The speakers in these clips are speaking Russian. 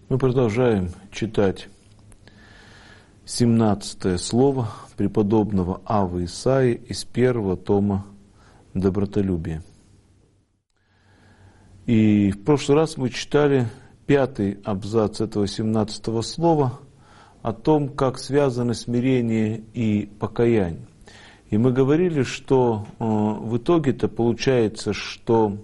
Мы продолжаем читать 17 слово преподобного Аввы Исаии из первого тома «Добротолюбие». И в прошлый раз мы читали 5-й абзац этого 17 слова о том, как связаны смирение и покаяние. И мы говорили, что в итоге-то получается, что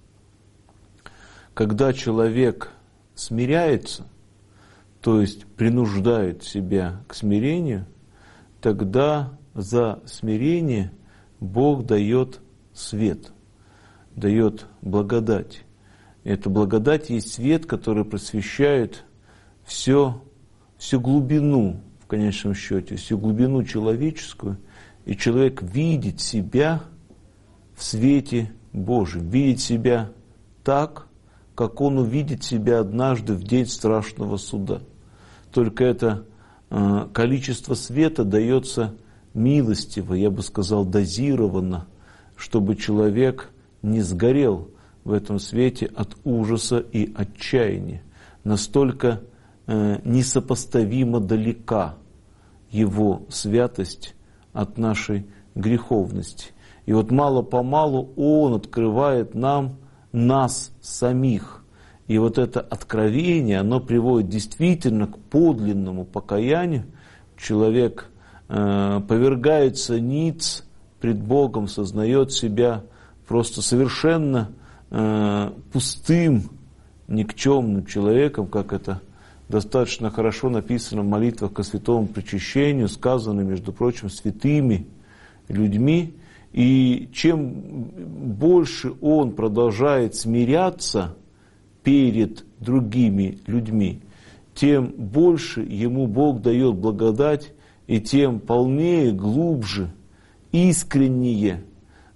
когда человек смиряется, то есть принуждает себя к смирению, тогда за смирение Бог дает свет, дает благодать. Эта благодать есть свет, который просвещает всю глубину, в конечном счете, всю глубину человеческую, и человек видит себя в свете Божьем, видит себя так, как он увидит себя однажды в день страшного суда. Только это количество света дается милостиво, я бы сказал, дозированно, чтобы человек не сгорел в этом свете от ужаса и отчаяния. Настолько несопоставимо далека его святость от нашей греховности. И вот мало-помалу Он открывает нам нас самих. И вот это откровение, оно приводит действительно к подлинному покаянию. Человек повергается ниц пред Богом, сознает себя просто совершенно пустым, никчемным человеком, как это достаточно хорошо написано в молитвах ко святому причащению, сказано, между прочим, святыми людьми. И чем больше он продолжает смиряться перед другими людьми, тем больше ему Бог дает благодать, и тем полнее, глубже, искреннее,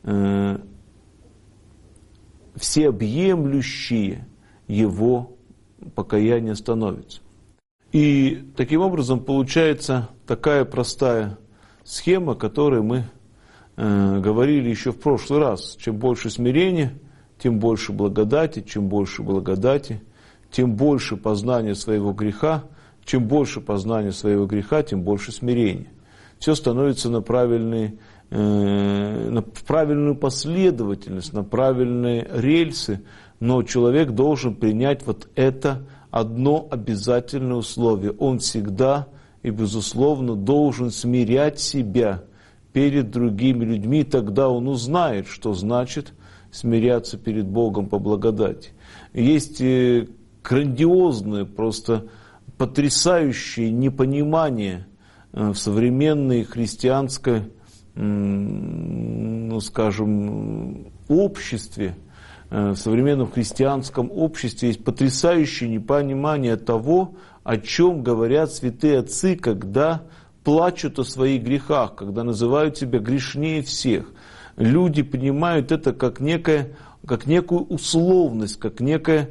всеобъемлющие его покаяние становится. И таким образом получается такая простая схема, которой мы говорили еще в прошлый раз. Чем больше смирения, тем больше благодати, чем больше благодати, тем больше познания своего греха, чем больше познания своего греха, тем больше смирения. Все становится на правильную последовательность, на правильные рельсы, но человек должен принять вот это одно обязательное условие. Он всегда и безусловно должен смирять себя перед другими людьми, тогда он узнает, что значит смиряться перед Богом по благодати. Есть грандиозное, просто потрясающее непонимание в современной христианской, обществе, в современном христианском обществе есть потрясающее непонимание того, о чем говорят святые отцы, когда плачут о своих грехах, когда называют себя грешнее всех. Люди понимают это как некую условность, как некая,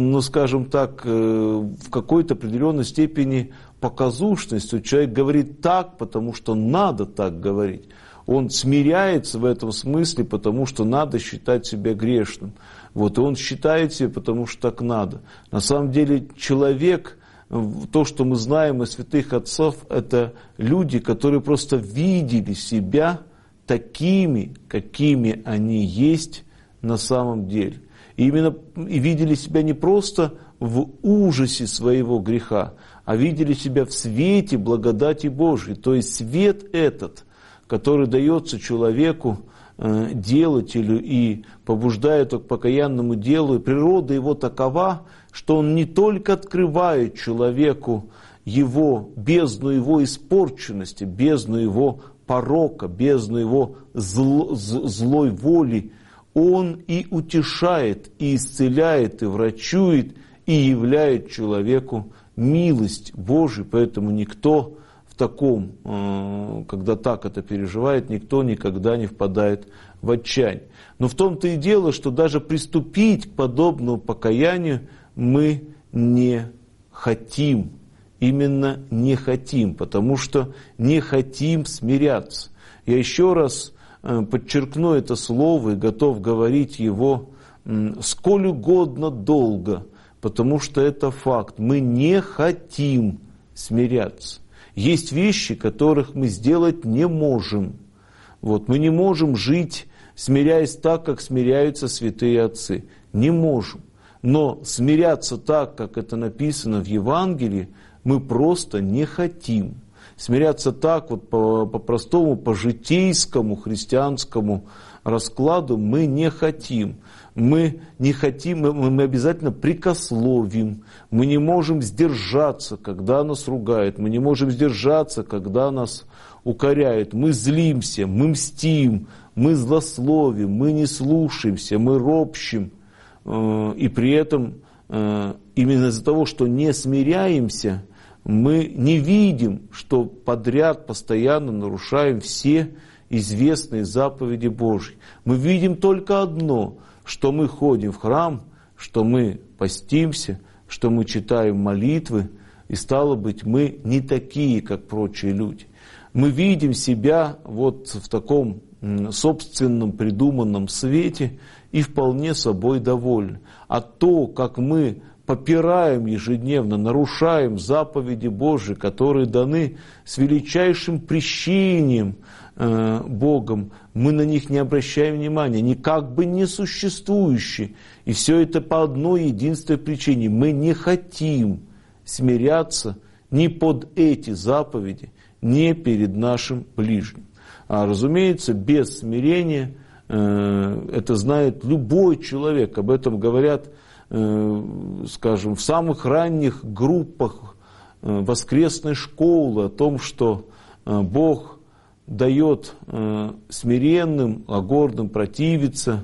в какой-то определенной степени показушность. Человек говорит так, потому что надо так говорить. Он смиряется в этом смысле, потому что надо считать себя грешным. И он считает себя, потому что так надо. На самом деле человек, то, что мы знаем о святых отцов, это люди, которые просто видели себя такими, какими они есть на самом деле. И видели себя не просто в ужасе своего греха, а видели себя в свете благодати Божьей. То есть свет этот, который дается человеку, делателю, и побуждает к покаянному делу, и природа его такова, что он не только открывает человеку бездну его испорченности, бездну его порока, бездну его злой воли, он и утешает, и исцеляет, и врачует, и являет человеку милость Божию. Поэтому никто в таком, когда так это переживает, никто никогда не впадает в отчаяние. Но в том-то и дело, что даже приступить к подобному покаянию мы не хотим. Именно не хотим, потому что не хотим смиряться. Я еще раз подчеркну это слово и готов говорить его сколь угодно долго, потому что это факт. Мы не хотим смиряться. Есть вещи, которых мы сделать не можем. Мы не можем жить, смиряясь так, как смиряются святые отцы. Не можем. Но смиряться так, как это написано в Евангелии, мы просто не хотим. Смиряться так, по-простому, по-житейскому, христианскому раскладу мы не хотим. Мы не хотим, мы обязательно прикословим. Мы не можем сдержаться, когда нас ругают. Мы не можем сдержаться, когда нас укоряют. Мы злимся, мы мстим, мы злословим, мы не слушаемся, мы ропщим. И при этом именно из-за того, что не смиряемся, мы не видим, что подряд постоянно нарушаем все известные заповеди Божьи. Мы видим только одно, что мы ходим в храм, что мы постимся, что мы читаем молитвы, и стало быть, мы не такие, как прочие люди. Мы видим себя в таком собственном придуманном свете и вполне собой довольны. А то, как мы попираем ежедневно, нарушаем заповеди Божьи, которые даны с величайшим прещением Богом, мы на них не обращаем внимания, они как бы несуществующие. И все это по одной единственной причине. Мы не хотим смиряться ни под эти заповеди, ни перед нашим ближним. А разумеется, без смирения, это знает любой человек, об этом говорят, скажем, в самых ранних группах воскресной школы, о том, что Бог дает смиренным, а гордым противиться,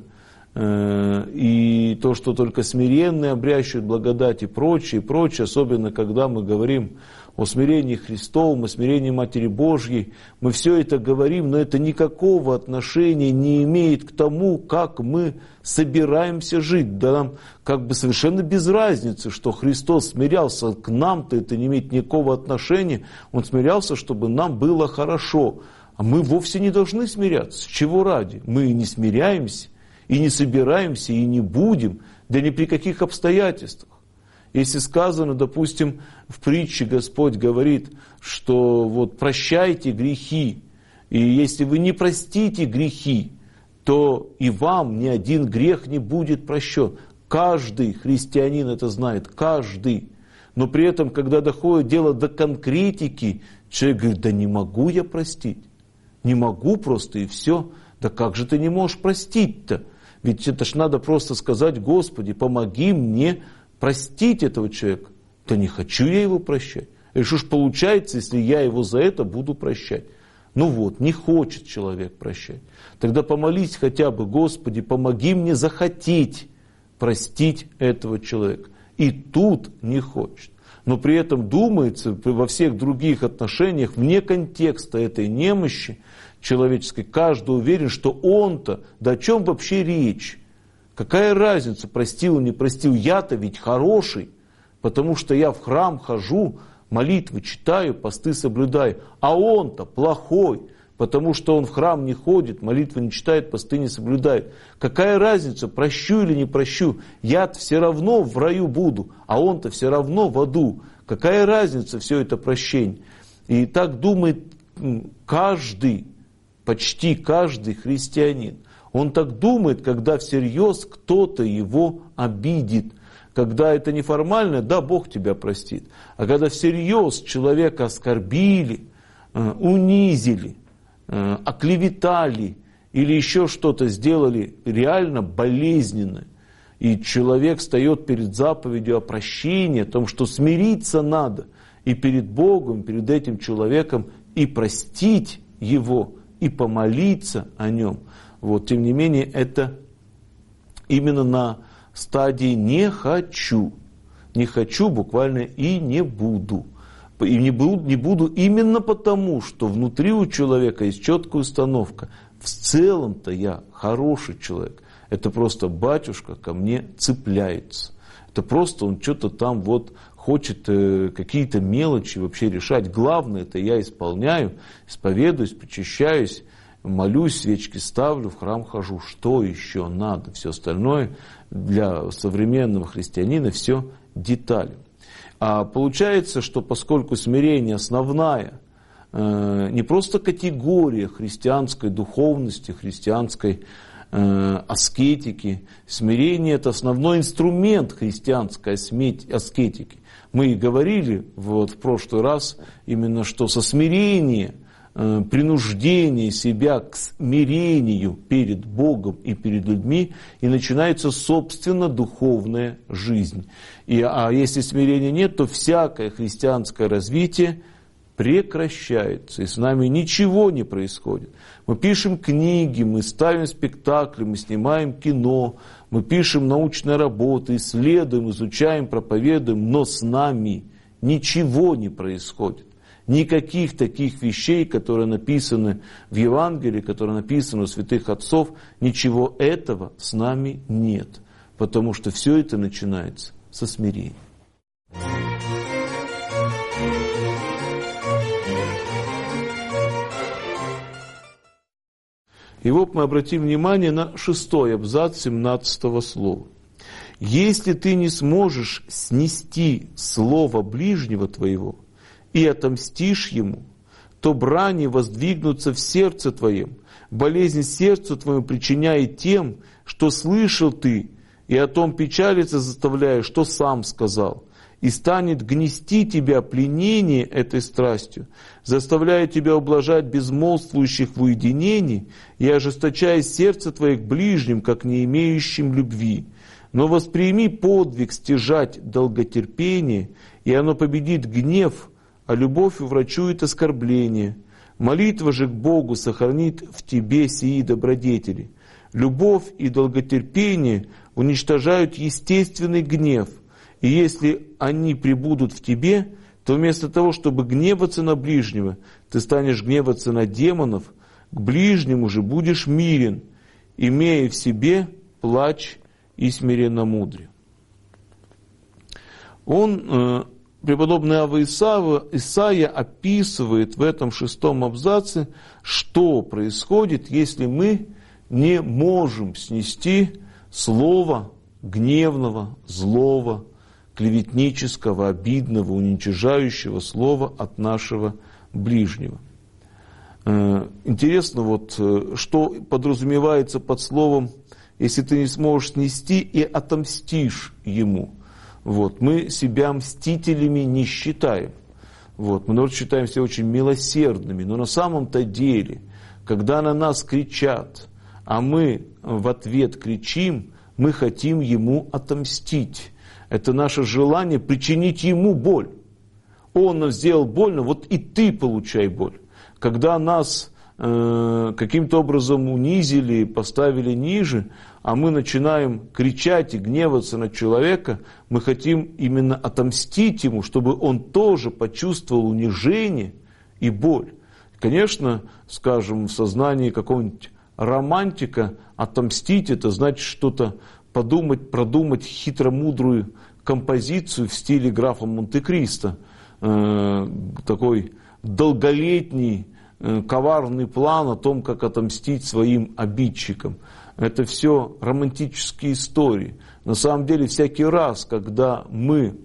и то, что только смиренные обрящут благодать и прочее, особенно когда мы говорим о смирении Христовом, о смирении Матери Божьей, мы все это говорим, но это никакого отношения не имеет к тому, как мы собираемся жить. Да нам как бы совершенно без разницы, что Христос смирялся, к нам-то это не имеет никакого отношения, Он смирялся, чтобы нам было хорошо. А мы вовсе не должны смиряться. С чего ради? Мы не смиряемся, и не собираемся, и не будем, да ни при каких обстоятельствах. Если сказано, допустим, в притче Господь говорит, что прощайте грехи, и если вы не простите грехи, то и вам ни один грех не будет прощен. Каждый христианин это знает, каждый. Но при этом, когда доходит дело до конкретики, человек говорит, да не могу я простить, не могу просто и все. Да как же ты не можешь простить-то? Ведь это ж надо просто сказать, Господи, помоги мне простить этого человека. Да не хочу я его прощать. И что ж получается, если я его за это буду прощать? Не хочет человек прощать. Тогда помолись хотя бы, Господи, помоги мне захотеть простить этого человека. И тут не хочет. Но при этом думается во всех других отношениях, вне контекста этой немощи человеческой, каждый уверен, что он-то, да о чем вообще речь? Какая разница, простил или не простил? Я-то ведь хороший, потому что я в храм хожу, молитвы читаю, посты соблюдаю. А он-то плохой, потому что он в храм не ходит, молитвы не читает, посты не соблюдает. Какая разница, прощу или не прощу? Я-то все равно в раю буду, а он-то все равно в аду. Какая разница все это прощение? И так думает каждый, почти каждый христианин. Он так думает, когда всерьез кто-то его обидит. Когда это неформально, да, Бог тебя простит. А когда всерьез человека оскорбили, унизили, оклеветали или еще что-то сделали реально болезненное, и человек встает перед заповедью о прощении, о том, что смириться надо и перед Богом, и перед этим человеком, и простить его, и помолиться о нем. Тем не менее, это именно на стадии «не хочу». Не хочу буквально и не буду. И не буду именно потому, что внутри у человека есть четкая установка. В целом-то я хороший человек. Это просто батюшка ко мне цепляется. Это просто он что-то там хочет какие-то мелочи вообще решать. Главное, это я исполняю, исповедуюсь, причащаюсь, молюсь, свечки ставлю, в храм хожу. Что еще надо? Все остальное для современного христианина все детали. А получается, что поскольку смирение основная, не просто категория христианской духовности, христианской аскетики, смирение – это основной инструмент христианской аскетики. Мы и говорили в прошлый раз именно, что со смирения, принуждение себя к смирению перед Богом и перед людьми, и начинается, собственно, духовная жизнь. А если смирения нет, то всякое христианское развитие прекращается, и с нами ничего не происходит. Мы пишем книги, мы ставим спектакли, мы снимаем кино, мы пишем научные работы, исследуем, изучаем, проповедуем, но с нами ничего не происходит. Никаких таких вещей, которые написаны в Евангелии, которые написаны у святых отцов, ничего этого с нами нет, потому что все это начинается со смирения. И вот мы обратим внимание на 6-й абзац 17-го слова. «Если ты не сможешь снести слово ближнего твоего и отомстишь ему, то брани воздвигнутся в сердце твоем, болезнь сердцу твоему причиняет тем, что слышал ты, и о том печалиться заставляя, что сам сказал, и станет гнести тебя пленение этой страстью, заставляя тебя ублажать безмолвствующих в уединении и ожесточая сердце твое к ближним, как не имеющим любви. Но восприми подвиг стяжать долготерпение, и оно победит гнев, а любовь уврачует оскорбление. Молитва же к Богу сохранит в тебе сии добродетели. Любовь и долготерпение уничтожают естественный гнев, и если они пребудут в тебе, то вместо того, чтобы гневаться на ближнего, ты станешь гневаться на демонов, к ближнему же будешь мирен, имея в себе плач и смиренномудрие». Преподобный Авва Исаия описывает в этом 6-м абзаце, что происходит, если мы не можем снести слова гневного, злого, клеветнического, обидного, уничижающего слова от нашего ближнего. Интересно, что подразумевается под словом «если ты не сможешь снести и отомстишь ему». Мы себя мстителями не считаем. Мы, наоборот, считаем себя очень милосердными. Но на самом-то деле, когда на нас кричат, а мы в ответ кричим, мы хотим ему отомстить. Это наше желание причинить ему боль. Он нам сделал больно, и ты получай боль. Когда нас каким-то образом унизили, поставили ниже, а мы начинаем кричать и гневаться на человека, мы хотим именно отомстить ему, чтобы он тоже почувствовал унижение и боль. Конечно, скажем, в сознании какого-нибудь романтика отомстить — это значит что-то продумать хитромудрую композицию в стиле графа Монте-Кристо, такой долголетний, коварный план о том, как отомстить своим обидчикам. Это все романтические истории. На самом деле, всякий раз, когда мы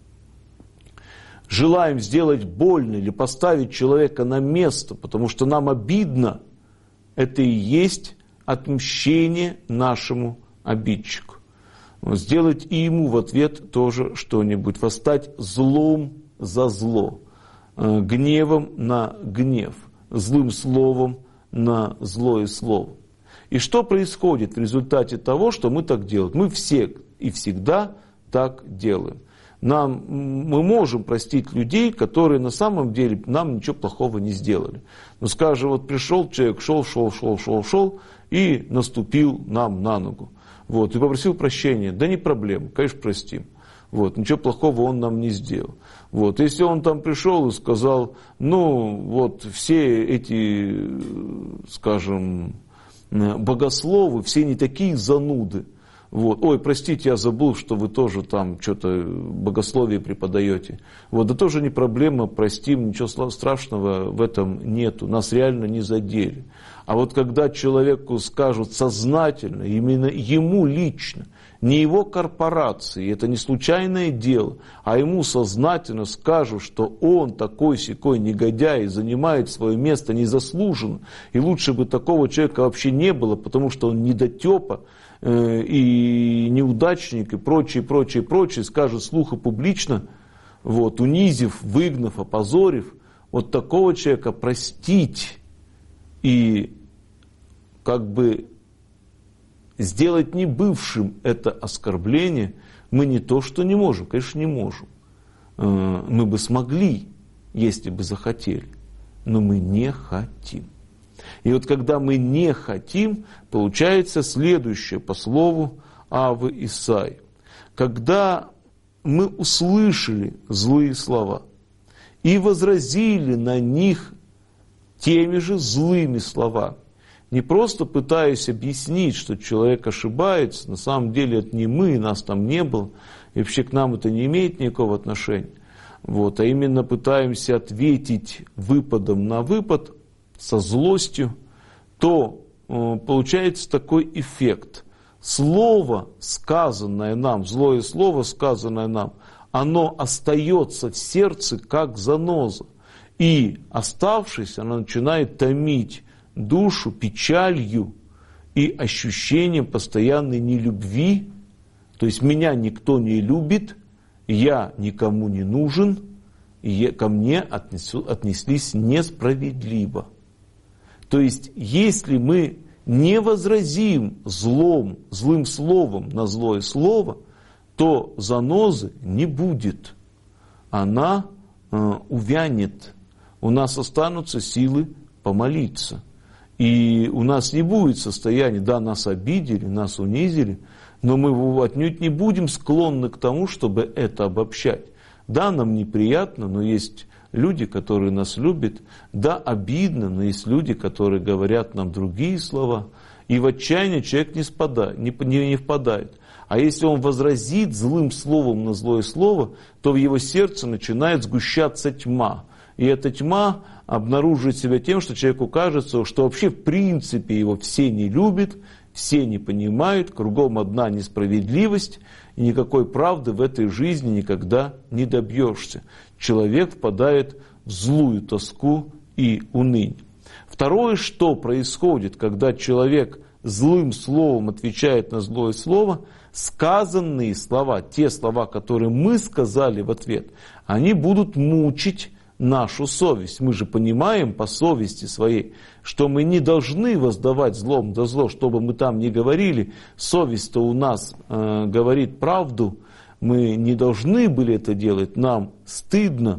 желаем сделать больно или поставить человека на место, потому что нам обидно, это и есть отмщение нашему обидчику. Сделать и ему в ответ тоже что-нибудь. Восстать злом за зло, гневом на гнев, злым словом на злое слово. И что происходит в результате того, что мы так делаем? Мы все и всегда так делаем. Мы можем простить людей, которые на самом деле нам ничего плохого не сделали. Но скажем, пришел человек, шел и наступил нам на ногу. И попросил прощения. Да не проблема, конечно, простим. Ничего плохого он нам не сделал. Если он там пришел и сказал, все эти, скажем, богословы, все не такие зануды. Ой, простите, я забыл, что вы тоже там что-то богословие преподаете. Да тоже не проблема, простим, ничего страшного в этом нету, нас реально не задели. А когда человеку скажут сознательно, именно ему лично, не его корпорации, это не случайное дело, а ему сознательно скажут, что он такой-сякой негодяй, занимает свое место незаслуженно, и лучше бы такого человека вообще не было, потому что он недотепа и неудачник и прочее, скажет вслух и публично, вот, унизив, выгнав, опозорив, вот такого человека простить и как бы сделать не бывшим это оскорбление мы не то что не можем, конечно не можем. Мы бы смогли, если бы захотели, но мы не хотим. И вот когда мы не хотим, получается следующее по слову Авы Исаии. Когда мы услышали злые слова и возразили на них теми же злыми словами, не просто пытаясь объяснить, что человек ошибается, на самом деле это не мы, нас там не было, и вообще к нам это не имеет никакого отношения, вот, а именно пытаемся ответить выпадом на выпад, со злостью, то получается такой эффект. Слово, сказанное нам, злое слово, сказанное нам, оно остается в сердце как заноза, и оставшись, оно начинает томить душу печалью и ощущением постоянной нелюбви, то есть меня никто не любит, я никому не нужен, и ко мне отнеслись несправедливо. То есть если мы не возразим злым словом на злое слово, то занозы не будет, она увянет, у нас останутся силы помолиться. И у нас не будет состояния, да, нас обидели, нас унизили, но мы отнюдь не будем склонны к тому, чтобы это обобщать. Да, нам неприятно, но есть люди, которые нас любят. Да, обидно, но есть люди, которые говорят нам другие слова. И в отчаяние человек не впадает. А если он возразит злым словом на злое слово, то в его сердце начинает сгущаться тьма. И эта тьма обнаруживает себя тем, что человеку кажется, что вообще в принципе его все не любят, все не понимают, кругом одна несправедливость, и никакой правды в этой жизни никогда не добьешься. Человек впадает в злую тоску и уныние. Второе, что происходит, когда человек злым словом отвечает на злое слово, сказанные слова, те слова, которые мы сказали в ответ, они будут мучить нашу совесть. Мы же понимаем по совести своей, что мы не должны воздавать злом за зло, что бы мы там ни говорили. Совесть-то у нас говорит правду, мы не должны были это делать, нам стыдно.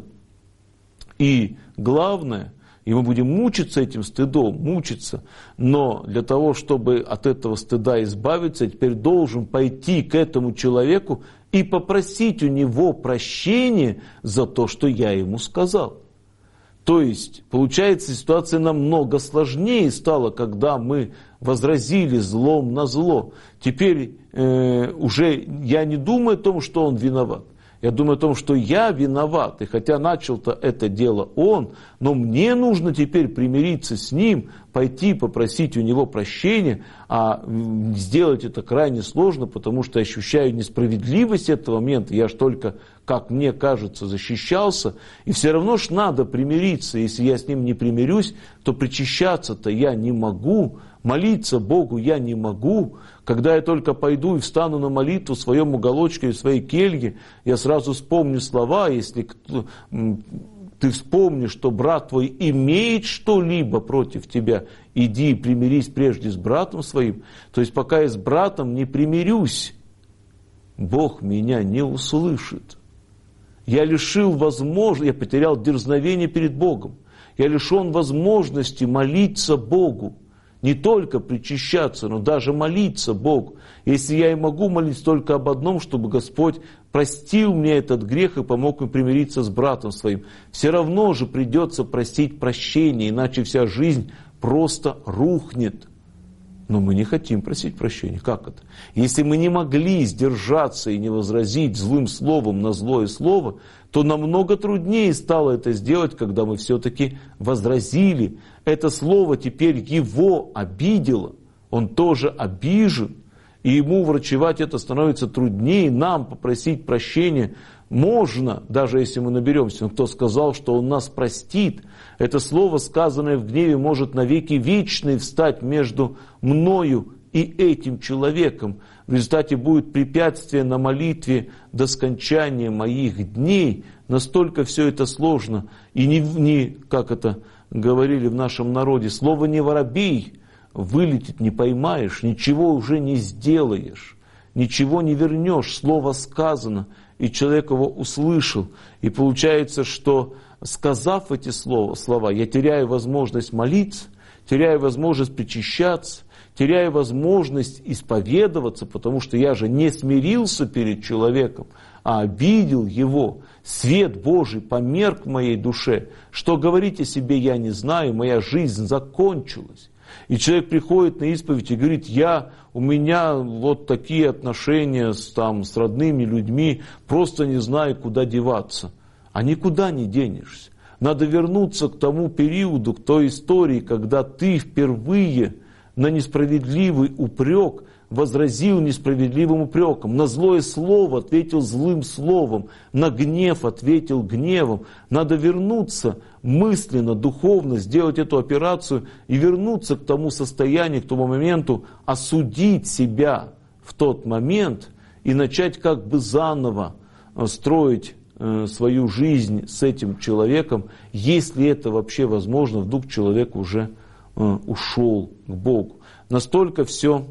И главное, и мы будем мучиться этим стыдом, мучиться, но для того, чтобы от этого стыда избавиться, я теперь должен пойти к этому человеку и попросить у него прощения за то, что я ему сказал. То есть, получается, ситуация намного сложнее стала, когда мы возразили злом на зло. Теперь уже я не думаю о том, что он виноват. Я думаю о том, что я виноват, и хотя начал-то это дело он, но мне нужно теперь примириться с ним, пойти попросить у него прощения, а сделать это крайне сложно, потому что ощущаю несправедливость этого момента, я ж только, как мне кажется, защищался, и все равно ж надо примириться, если я с ним не примирюсь, то причащаться-то я не могу, молиться Богу я не могу. Когда я только пойду и встану на молитву в своем уголочке, в своей келье, я сразу вспомню слова, если ты вспомнишь, что брат твой имеет что-либо против тебя, иди и примирись прежде с братом своим. То есть пока я с братом не примирюсь, Бог меня не услышит. Я лишил возможности, я потерял дерзновение перед Богом. Я лишен возможности молиться Богу. Не только причащаться, но даже молиться Богу. Если я и могу молиться только об одном, чтобы Господь простил мне этот грех и помог мне примириться с братом своим, все равно же придется просить прощения, иначе вся жизнь просто рухнет. Но мы не хотим просить прощения. Как это? Если мы не могли сдержаться и не возразить злым словом на злое слово, то намного труднее стало это сделать, когда мы все-таки возразили. Это слово теперь его обидело. Он тоже обижен. и ему врачевать это становится труднее, нам попросить прощения можно, даже если мы наберемся. Но кто сказал, что он нас простит? Это слово, сказанное в гневе, может навеки вечные встать между мною и этим человеком. В результате будет препятствие на молитве до скончания моих дней. Настолько все это сложно. И как это говорили в нашем народе, слово не воробей, вылетит не поймаешь, ничего уже не сделаешь, ничего не вернешь. Слово сказано, и человек его услышал. И получается, что сказав эти слова, я теряю возможность молиться, теряю возможность причащаться, теряю возможность исповедоваться, потому что я же не смирился перед человеком, а обидел его. Свет Божий померк в моей душе. Что говорить о себе я не знаю, моя жизнь закончилась. И человек приходит на исповедь и говорит, у меня вот такие отношения с родными людьми, просто не знаю, куда деваться. А никуда не денешься. Надо вернуться к тому периоду, к той истории, когда ты впервые на несправедливый упрек возразил несправедливым упреком, на злое слово ответил злым словом, на гнев ответил гневом. Надо вернуться мысленно, духовно, сделать эту операцию и вернуться к тому состоянию, к тому моменту, осудить себя в тот момент и начать как бы заново строить свою жизнь с этим человеком, если это вообще возможно, вдруг человек уже ушел к Богу. Настолько все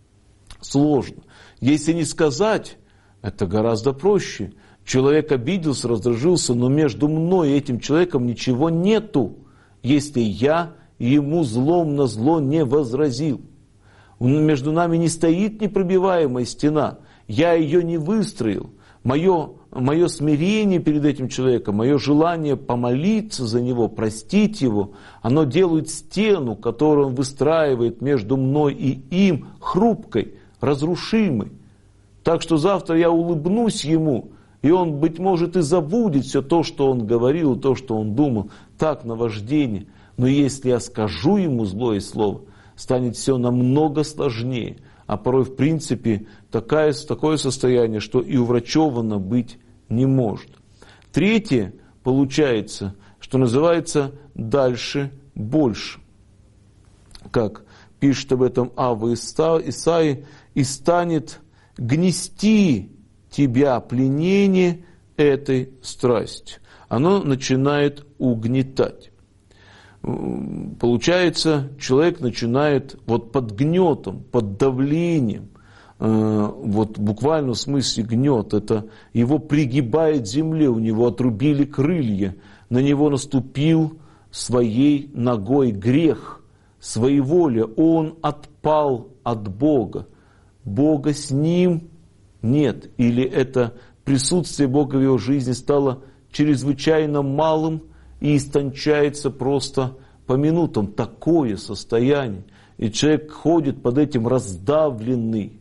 сложно. Если не сказать, это гораздо проще. Человек обиделся, раздражился, но между мной и этим человеком ничего нету, если я ему злом на зло не возразил. Между нами не стоит непробиваемая стена. Я ее не выстроил. Мое смирение перед этим человеком, мое желание помолиться за него, простить его, оно делает стену, которую он выстраивает между мной и им, хрупкой, разрушимой. Так что завтра я улыбнусь ему, и он, быть может, и забудет все то, что он говорил, то, что он думал, так, наваждение. Но если я скажу ему злое слово, станет все намного сложнее. А порой, в принципе, такое состояние, что и уврачевано быть не может. Третье, получается, что называется «дальше больше». Как пишет об этом Ава Исаи, «и станет гнести тебя пленение этой страстью». Оно начинает угнетать. Получается, человек начинает под гнетом, под давлением, в буквальном смысле гнет, это его пригибает к земле, у него отрубили крылья, на него наступил своей ногой грех, своеволие, он отпал от Бога, Бога с ним нет, или это присутствие Бога в его жизни стало чрезвычайно малым и истончается просто по минутам. Такое состояние. И человек ходит под этим раздавленный.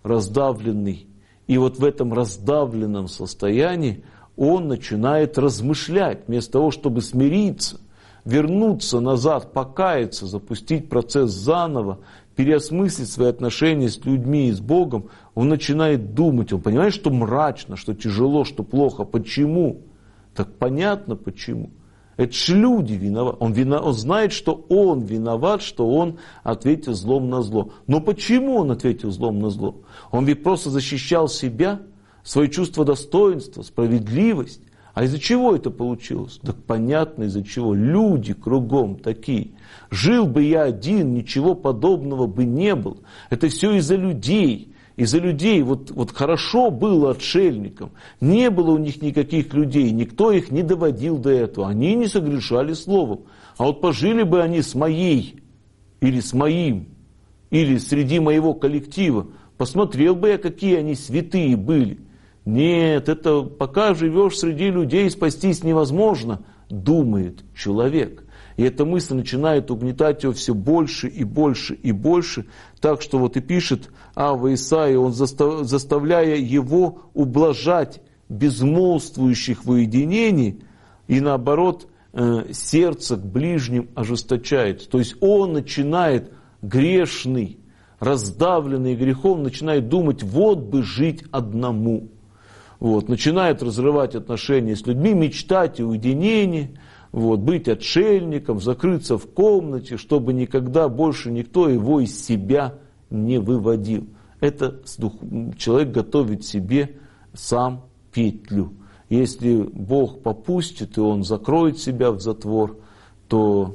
И в этом раздавленном состоянии он начинает размышлять. Вместо того, чтобы смириться, вернуться назад, покаяться, запустить процесс заново, переосмыслить свои отношения с людьми и с Богом, он начинает думать. Он понимает, что мрачно, что тяжело, что плохо. Почему? Так понятно почему. Это же люди виноваты. Он знает, что он виноват, что он ответил злом на зло. Но почему он ответил злом на зло? Он ведь просто защищал себя, свое чувство достоинства, справедливость. А из-за чего это получилось? Так понятно из-за чего. Люди кругом такие. Жил бы я один, ничего подобного бы не было. Это все из-за людей. Из-за людей, хорошо было отшельникам, не было у них никаких людей, никто их не доводил до этого, они не согрешали словом. А пожили бы они с моей, или с моим, или среди моего коллектива, посмотрел бы я, какие они святые были. Нет, это пока живешь среди людей, спастись невозможно, думает человек. И эта мысль начинает угнетать его все больше и больше и больше. Так что и пишет Ава Исаия, он заставляя его ублажать безмолвствующих в уединении, и наоборот, сердце к ближним ожесточает. То есть он начинает грешный раздавленный грехом, начинает думать, вот бы жить одному. Вот, начинает разрывать отношения с людьми, мечтать о уединении, вот, быть отшельником, закрыться в комнате, чтобы никогда больше никто его из себя не выводил. Это человек готовит себе сам петлю. Если Бог попустит, и он закроет себя в затвор, то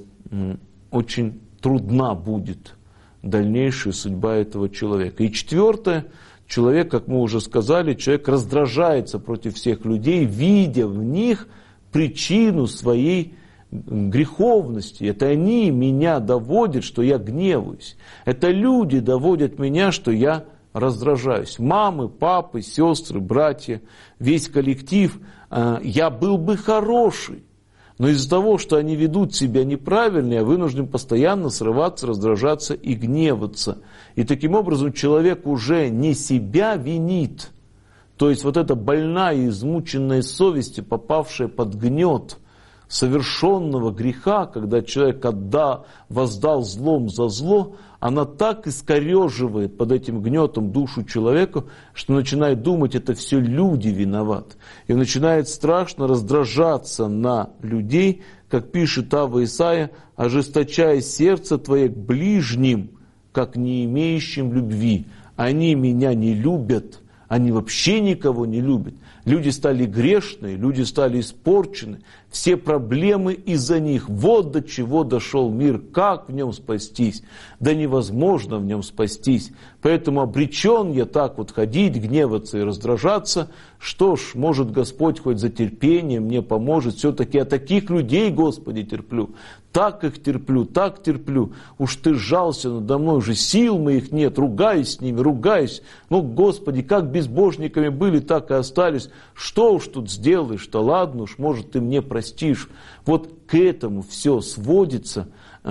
очень трудна будет дальнейшая судьба этого человека. И четвертое, человек, как мы уже сказали, человек раздражается против всех людей, видя в них причину своей греховности. Это они меня доводят, что я гневаюсь. Это люди доводят меня, что я раздражаюсь. Мамы, папы, сестры, братья, весь коллектив. Я был бы хороший, но из-за того, что они ведут себя неправильно, я вынужден постоянно срываться, раздражаться и гневаться. И таким образом человек уже не себя винит. То есть вот эта больная и измученная совесть, попавшая под гнет совершенного греха, когда человек воздал злом за зло, она так искореживает под этим гнетом душу человека, что начинает думать, это все люди виноваты. И начинает страшно раздражаться на людей, как пишет Ава Исаия, ожесточая сердце твое к ближним, как не имеющим любви. Они меня не любят, они вообще никого не любят. Люди стали грешные, люди стали испорчены, все проблемы из-за них. Вот до чего дошел мир, как в нем спастись? Да невозможно в нем спастись. Поэтому обречен я так вот ходить, гневаться и раздражаться. Что ж, может Господь хоть за терпение мне поможет. Все-таки я таких людей, Господи, терплю. Так их терплю, так терплю. Уж ты сжался надо мной, уже сил моих нет, ругаюсь с ними, ругаюсь. Ну, Господи, как безбожниками были, так и остались. Что уж тут сделаешь-то, ладно уж, может, ты мне простишь. Вот к этому все сводится,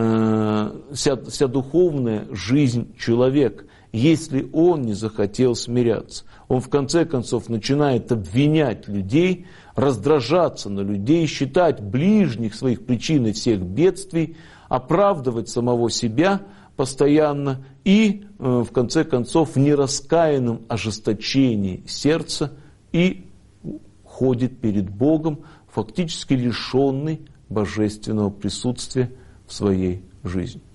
вся духовная жизнь человека, если он не захотел смиряться. Он в конце концов начинает обвинять людей, раздражаться на людей, считать ближних своих причиной всех бедствий, оправдывать самого себя постоянно и, в конце концов, в нераскаянном ожесточении сердца и ходит перед Богом, фактически лишенный божественного присутствия в своей жизни.